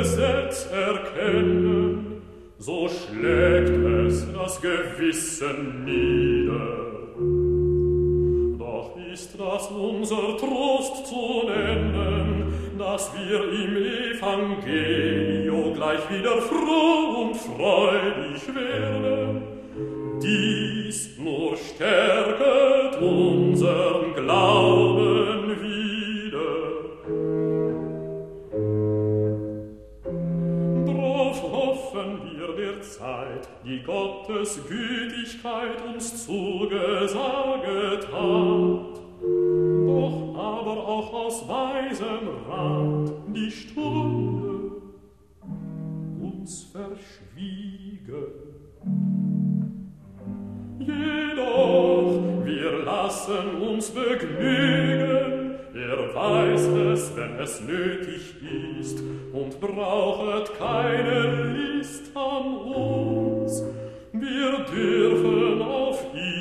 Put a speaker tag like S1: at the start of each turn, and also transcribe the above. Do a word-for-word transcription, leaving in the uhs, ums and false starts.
S1: Gesetz erkennen, so schlägt es das Gewissen nieder. Doch ist das unser Trost zu nennen, dass wir im Evangelio gleich wieder froh und freudig werden. Dies nur stärket unsern Glauben wieder. Drauf hoffen wir der Zeit, die Gottes Gütigkeit uns zugesaget hat. Doch aber auch aus weisem Rat die Stunde uns verschwiege. Jedoch wir lassen uns begnügen, er weiß es, wenn es nötig ist, und brauchet keine List an uns. Wir dürfen auf ihn